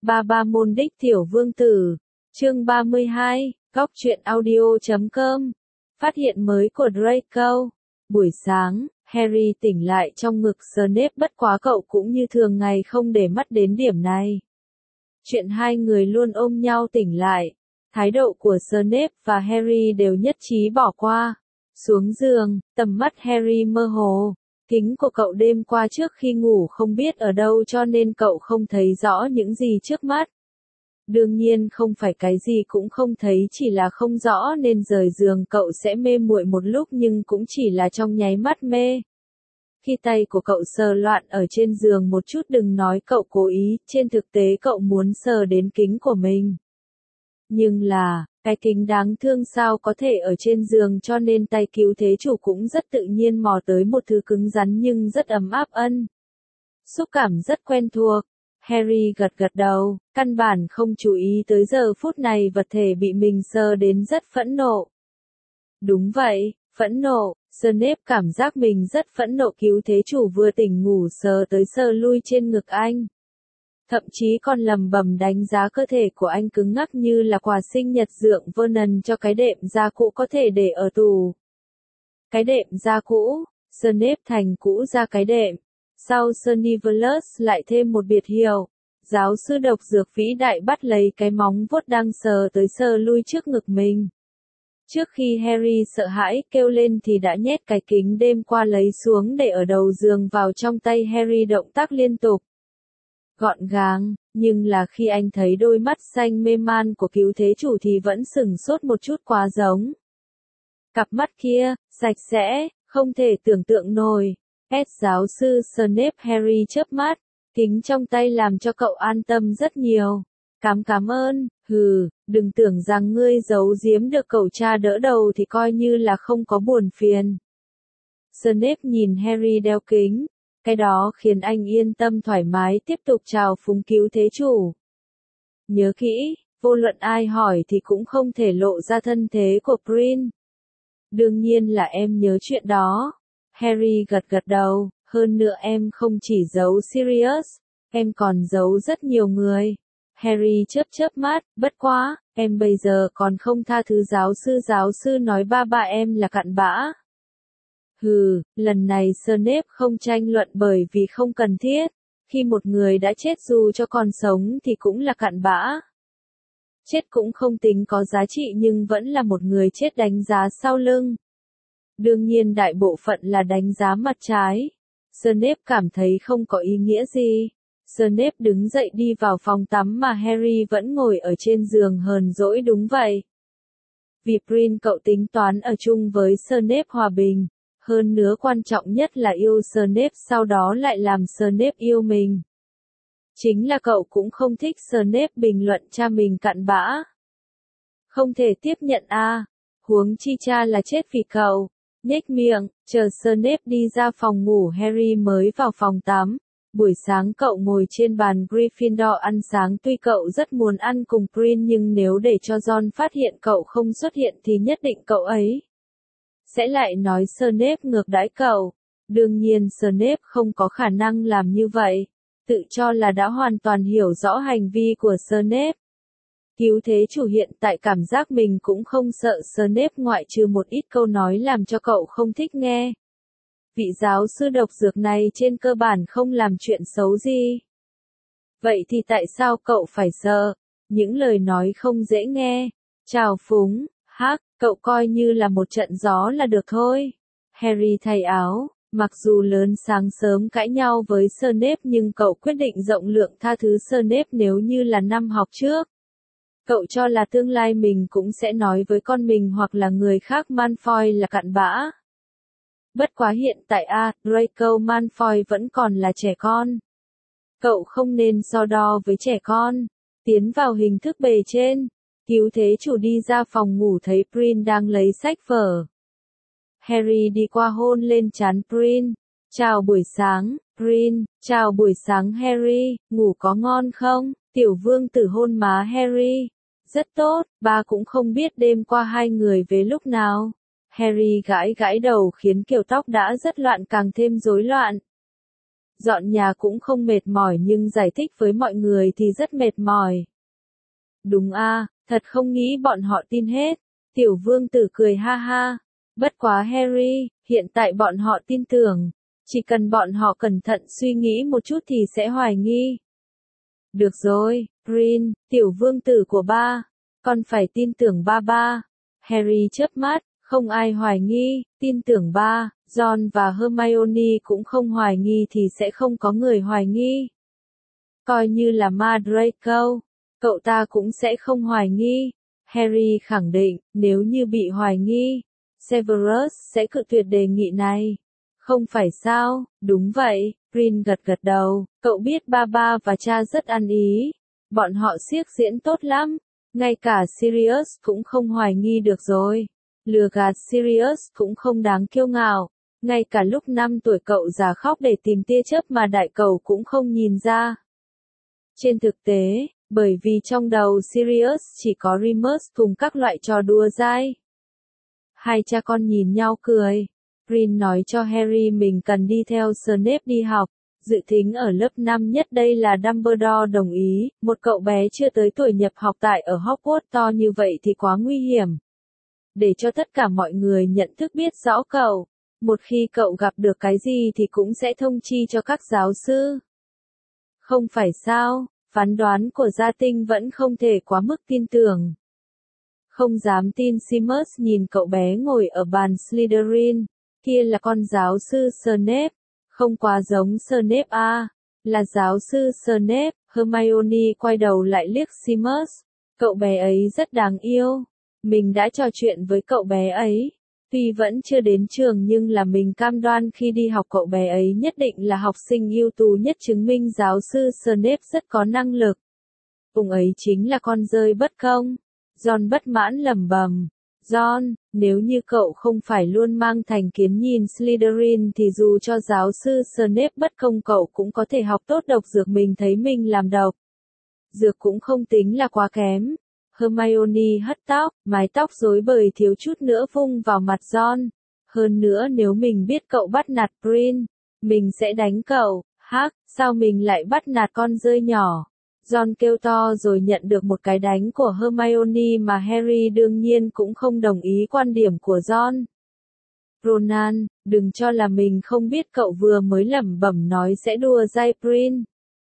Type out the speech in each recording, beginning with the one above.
Ba môn đích tiểu vương tử. Chương 32, góc truyện audio.com. Phát hiện mới của Draco. Buổi sáng, Harry tỉnh lại trong ngực Snape, bất quá cậu cũng như thường ngày không để mắt đến điểm này. Chuyện hai người luôn ôm nhau tỉnh lại. Thái độ của Snape và Harry đều nhất trí bỏ qua. Xuống giường, tầm mắt Harry mơ hồ. Kính của cậu đêm qua trước khi ngủ không biết ở đâu cho nên cậu không thấy rõ những gì trước mắt. Đương nhiên không phải cái gì cũng không thấy, chỉ là không rõ nên rời giường cậu sẽ mê muội một lúc, nhưng cũng chỉ là trong nháy mắt mê. Khi tay của cậu sờ loạn ở trên giường một chút, đừng nói cậu cố ý, trên thực tế cậu muốn sờ đến kính của mình. Nhưng là, cái kính đáng thương sao có thể ở trên giường, cho nên tay cứu thế chủ cũng rất tự nhiên mò tới một thứ cứng rắn nhưng rất ấm áp ân. Xúc cảm rất quen thuộc. Harry gật gật đầu, căn bản không chú ý tới giờ phút này vật thể bị mình sờ đến rất phẫn nộ. Đúng vậy, phẫn nộ. Snape cảm giác mình rất phẫn nộ, cứu thế chủ vừa tỉnh ngủ sờ tới sờ lui trên ngực anh. Thậm chí còn lầm bầm đánh giá cơ thể của anh cứng ngắc như là quà sinh nhật dượng Vernon cho cái đệm da cũ có thể để ở tủ. Cái đệm da cũ, Snape thành cũ ra cái đệm. Sau Snivelus lại thêm một biệt hiệu. Giáo sư độc dược vĩ đại bắt lấy cái móng vuốt đang sờ tới sờ lui trước ngực mình. Trước khi Harry sợ hãi kêu lên thì đã nhét cái kính đêm qua lấy xuống để ở đầu giường vào trong tay Harry, động tác liên tục. Gọn gàng, nhưng là khi anh thấy đôi mắt xanh mê man của cứu thế chủ thì vẫn sửng sốt một chút, quá giống. Cặp mắt kia, sạch sẽ, không thể tưởng tượng nổi. Giáo sư Snape. Harry chớp mắt, kính trong tay làm cho cậu an tâm rất nhiều. Cảm ơn, đừng tưởng rằng ngươi giấu giếm được cậu cha đỡ đầu thì coi như là không có buồn phiền. Snape nhìn Harry đeo kính, cái đó khiến anh yên tâm thoải mái tiếp tục chào phúng cứu thế chủ. Nhớ kỹ, vô luận ai hỏi thì cũng không thể lộ ra thân thế của Prin. Đương nhiên là em nhớ chuyện đó. Harry gật gật đầu, hơn nữa em không chỉ giấu Sirius, em còn giấu rất nhiều người. Harry chớp mắt, bất quá, em bây giờ còn không tha thứ giáo sư nói ba em là cặn bã. Lần này Snape không tranh luận bởi vì không cần thiết, khi một người đã chết dù cho còn sống thì cũng là cặn bã. Chết cũng không tính có giá trị nhưng vẫn là một người chết đánh giá sau lưng. Đương nhiên đại bộ phận là đánh giá mặt trái. Snape cảm thấy không có ý nghĩa gì. Snape đứng dậy đi vào phòng tắm mà Harry vẫn ngồi ở trên giường hờn dỗi. Đúng vậy. Vì Prin cậu tính toán ở chung với Snape hòa bình. Hơn nữa quan trọng nhất là yêu Snape, sau đó lại làm Snape yêu mình. Chính là cậu cũng không thích Snape bình luận cha mình cặn bã. Không thể tiếp nhận à. Huống chi cha là chết vì cậu. Nhếch miệng, chờ Snape đi ra phòng ngủ Harry mới vào phòng tắm. Buổi sáng cậu ngồi trên bàn Gryffindor ăn sáng, tuy cậu rất muốn ăn cùng Prin nhưng nếu để cho Ron phát hiện cậu không xuất hiện thì nhất định cậu ấy sẽ lại nói Snape ngược đãi cậu. Đương nhiên Snape không có khả năng làm như vậy. Tự cho là đã hoàn toàn hiểu rõ hành vi của Snape. Cứu thế chủ hiện tại cảm giác mình cũng không sợ Snape ngoại trừ một ít câu nói làm cho cậu không thích nghe. Vị giáo sư độc dược này trên cơ bản không làm chuyện xấu gì. Vậy thì tại sao cậu phải sợ? Những lời nói không dễ nghe. Trào phúng, cậu coi như là một trận gió là được thôi. Harry thay áo, mặc dù lớn sáng sớm cãi nhau với Snape nhưng cậu quyết định rộng lượng tha thứ Snape nếu như là năm học trước. Cậu cho là tương lai mình cũng sẽ nói với con mình hoặc là người khác Malfoy là cặn bã. Bất quá hiện tại Draco Malfoy vẫn còn là trẻ con. Cậu không nên so đo với trẻ con. Tiến vào hình thức bề trên. Cứu thế chủ đi ra phòng ngủ thấy Prin đang lấy sách vở. Harry đi qua hôn lên trán Prin. Chào buổi sáng, Prin. Chào buổi sáng Harry, ngủ có ngon không? Tiểu vương tử hôn má Harry. Rất tốt, ba cũng không biết đêm qua hai người về lúc nào. Harry gãi gãi đầu khiến kiểu tóc đã rất loạn càng thêm rối loạn. Dọn nhà cũng không mệt mỏi nhưng giải thích với mọi người thì rất mệt mỏi. Đúng a, thật không nghĩ bọn họ tin hết. Tiểu vương tử cười ha ha. Bất quá Harry, hiện tại bọn họ tin tưởng. Chỉ cần bọn họ cẩn thận suy nghĩ một chút thì sẽ hoài nghi. Được rồi, Ron, tiểu vương tử của ba. Con phải tin tưởng ba ba. Harry chớp mắt, không ai hoài nghi, tin tưởng ba. Ron và Hermione cũng không hoài nghi thì sẽ không có người hoài nghi. Coi như là ma Draco, cậu ta cũng sẽ không hoài nghi. Harry khẳng định, nếu như bị hoài nghi, Severus sẽ cự tuyệt đề nghị này. Không phải sao, đúng vậy, Ron gật gật đầu, cậu biết ba ba và cha rất ăn ý. Bọn họ xiếc diễn tốt lắm, ngay cả Sirius cũng không hoài nghi được rồi. Lừa gạt Sirius cũng không đáng kiêu ngạo. Ngay cả lúc 5 tuổi cậu già khóc để tìm tia chớp mà đại cầu cũng không nhìn ra. Trên thực tế, bởi vì trong đầu Sirius chỉ có Remus cùng các loại trò đùa dai. Hai cha con nhìn nhau cười. Ron nói cho Harry mình cần đi theo Snape đi học. Dự tính ở lớp 5 nhất đây là Dumbledore đồng ý, một cậu bé chưa tới tuổi nhập học tại ở Hogwarts to như vậy thì quá nguy hiểm. Để cho tất cả mọi người nhận thức biết rõ cậu. Một khi cậu gặp được cái gì thì cũng sẽ thông chi cho các giáo sư. Không phải sao, phán đoán của gia tinh vẫn không thể quá mức tin tưởng. Không dám tin Seamus nhìn cậu bé ngồi ở bàn Slytherin, kia là con giáo sư Snape, không quá giống Snape à, là giáo sư Snape. Hermione quay đầu lại liếc Seamus, cậu bé ấy rất đáng yêu, mình đã trò chuyện với cậu bé ấy. Tuy vẫn chưa đến trường nhưng là mình cam đoan khi đi học cậu bé ấy nhất định là học sinh ưu tú nhất, chứng minh giáo sư Snape rất có năng lực. Ông ấy chính là con rơi bất công. Ron bất mãn lẩm bẩm. Ron, nếu như cậu không phải luôn mang thành kiến nhìn Slytherin thì dù cho giáo sư Snape bất công cậu cũng có thể học tốt độc dược, mình thấy mình làm độc dược cũng không tính là quá kém. Hermione hất tóc, mái tóc rối bời thiếu chút nữa vung vào mặt Ron. Hơn nữa nếu mình biết cậu bắt nạt Prin, mình sẽ đánh cậu. Hắc, sao mình lại bắt nạt con rơi nhỏ? Ron kêu to rồi nhận được một cái đánh của Hermione mà Harry đương nhiên cũng không đồng ý quan điểm của Ron. Ronan, đừng cho là mình không biết cậu vừa mới lẩm bẩm nói sẽ đùa dai Prin.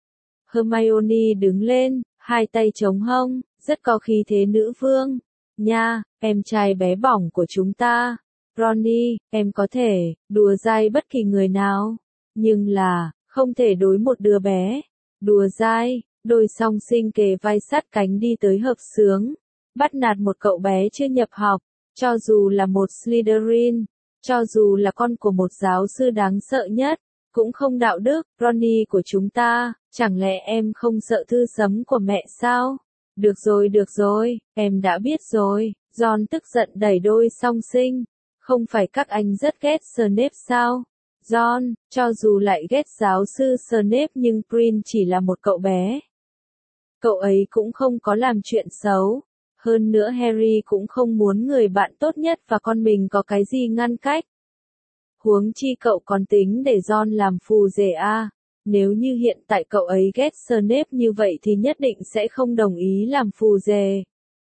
Hermione đứng lên, hai tay chống hông, rất có khí thế nữ vương. Nha, em trai bé bỏng của chúng ta. Ronny, em có thể đùa dai bất kỳ người nào, nhưng là không thể đối một đứa bé. Đùa dai, đôi song sinh kề vai sát cánh đi tới hợp xướng, bắt nạt một cậu bé chưa nhập học, cho dù là một Slytherin, cho dù là con của một giáo sư đáng sợ nhất, cũng không đạo đức. Ronny của chúng ta, chẳng lẽ em không sợ thư sấm của mẹ sao? Được rồi, em đã biết rồi. Ron tức giận đẩy đôi song sinh. Không phải các anh rất ghét Snape sao? Ron, cho dù lại ghét giáo sư Snape nhưng Prin chỉ là một cậu bé. Cậu ấy cũng không có làm chuyện xấu. Hơn nữa Harry cũng không muốn người bạn tốt nhất và con mình có cái gì ngăn cách. Huống chi cậu còn tính để Ron làm phù rể à. Nếu như hiện tại cậu ấy ghét Snape như vậy thì nhất định sẽ không đồng ý làm phù rể.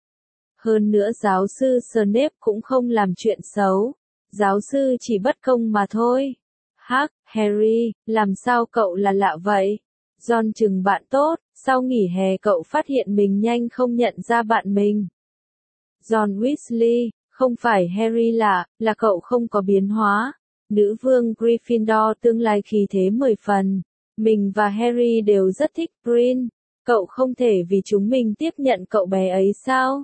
Hơn nữa giáo sư Snape cũng không làm chuyện xấu. Giáo sư chỉ bất công mà thôi. Hắc, Harry, làm sao cậu là lạ vậy? Ron chừng bạn tốt, sau nghỉ hè cậu phát hiện mình nhanh không nhận ra bạn mình. Ron Weasley, không phải Harry lạ, là cậu không có biến hóa. Nữ vương Gryffindor tương lai khí thế 10 phần. Mình và Harry đều rất thích Prin. Cậu không thể vì chúng mình tiếp nhận cậu bé ấy sao?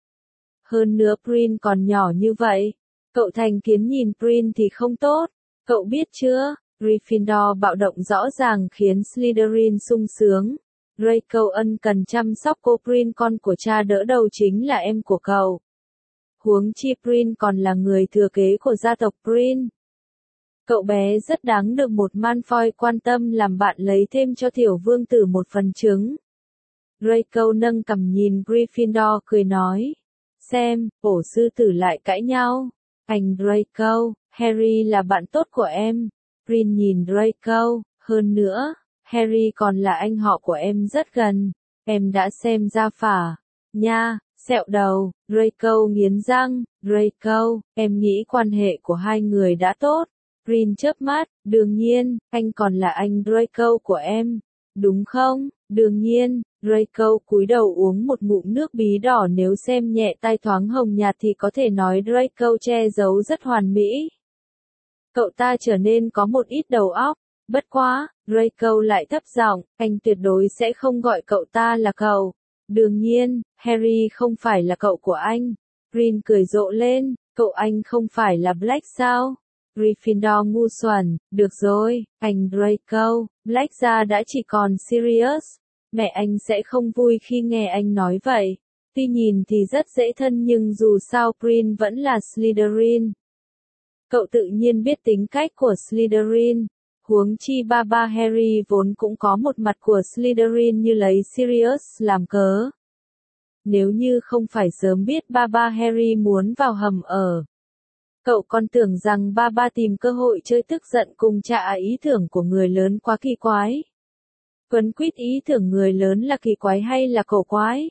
Hơn nữa Prin còn nhỏ như vậy. Cậu thành kiến nhìn Prin thì không tốt. Cậu biết chưa? Gryffindor bạo động rõ ràng khiến Slytherin sung sướng. Draco ân cần chăm sóc cô Prin, con của cha đỡ đầu chính là em của cậu. Huống chi Prin còn là người thừa kế của gia tộc Prin. Cậu bé rất đáng được một Malfoy quan tâm làm bạn, lấy thêm cho tiểu vương tử một phần trứng. Draco nâng cằm nhìn Gryffindor cười nói. Xem, ổ sư tử lại cãi nhau. Anh Draco, Harry là bạn tốt của em. Prin nhìn Draco, Hơn nữa, Harry còn là anh họ của em rất gần. Em đã xem ra phả. Nha, sẹo đầu, Draco nghiến răng. Draco, em nghĩ quan hệ của hai người đã tốt. Rin chớp mắt, đương nhiên, anh còn là anh Draco của em. Đúng không? Đương nhiên. Draco cúi đầu uống một ngụm nước bí đỏ, nếu xem nhẹ tai thoáng hồng nhạt thì có thể nói Draco che giấu rất hoàn mỹ. Cậu ta trở nên có một ít đầu óc. Bất quá, Draco lại thấp giọng, anh tuyệt đối sẽ không gọi cậu ta là cậu. Đương nhiên, Harry không phải là cậu của anh. Rin cười rộ lên, cậu anh không phải là Black sao? Gryffindor ngu xuẩn, được rồi, anh Draco, Black ra đã chỉ còn Sirius. Mẹ anh sẽ không vui khi nghe anh nói vậy. Tuy nhìn thì rất dễ thân nhưng dù sao Rin vẫn là Slytherin. Cậu tự nhiên biết tính cách của Slytherin. Huống chi ba ba Harry vốn cũng có một mặt của Slytherin như lấy Sirius làm cớ. Nếu như không phải sớm biết ba ba Harry muốn vào hầm ở. Cậu còn tưởng rằng ba ba tìm cơ hội chơi tức giận cùng trả ý tưởng của người lớn quá kỳ quái. Quấn quýt ý tưởng người lớn là kỳ quái hay là cổ quái?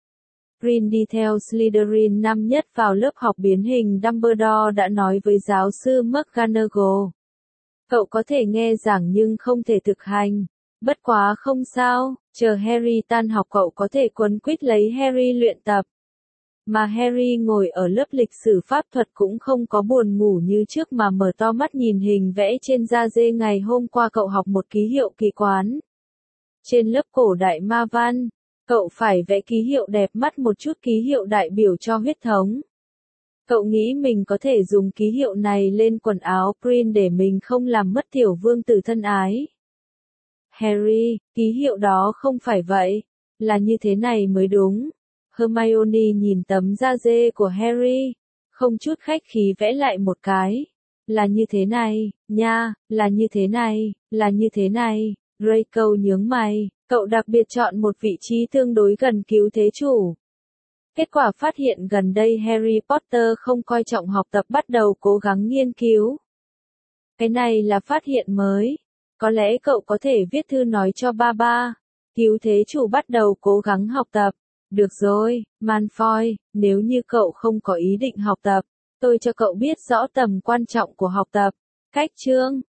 Rin đi theo Slytherin năm nhất vào lớp học biến hình. Dumbledore đã nói với giáo sư McGonagall. Cậu có thể nghe giảng nhưng không thể thực hành. Bất quá không sao, chờ Harry tan học cậu có thể quấn quýt lấy Harry luyện tập. Mà Harry ngồi ở lớp lịch sử pháp thuật cũng không có buồn ngủ như trước mà mở to mắt nhìn hình vẽ trên da dê ngày hôm qua cậu học một ký hiệu kỳ quán. Trên lớp cổ đại ma văn, cậu phải vẽ ký hiệu đẹp mắt một chút, ký hiệu đại biểu cho huyết thống. Cậu nghĩ mình có thể dùng ký hiệu này lên quần áo Prin để mình không làm mất tiểu vương tử thân ái. Harry, ký hiệu đó không phải vậy, là như thế này mới đúng. Hermione nhìn tấm da dê của Harry, không chút khách khí vẽ lại một cái. Là như thế này, nha, là như thế này, là như thế này. Draco nhướng mày, cậu đặc biệt chọn một vị trí tương đối gần cứu thế chủ. Kết quả phát hiện gần đây Harry Potter không coi trọng học tập, bắt đầu cố gắng nghiên cứu. Cái này là phát hiện mới. Có lẽ cậu có thể viết thư nói cho ba ba. Cứu thế chủ bắt đầu cố gắng học tập. Được rồi, Malfoy, nếu như cậu không có ý định học tập, tôi cho cậu biết rõ tầm quan trọng của học tập. Cách chương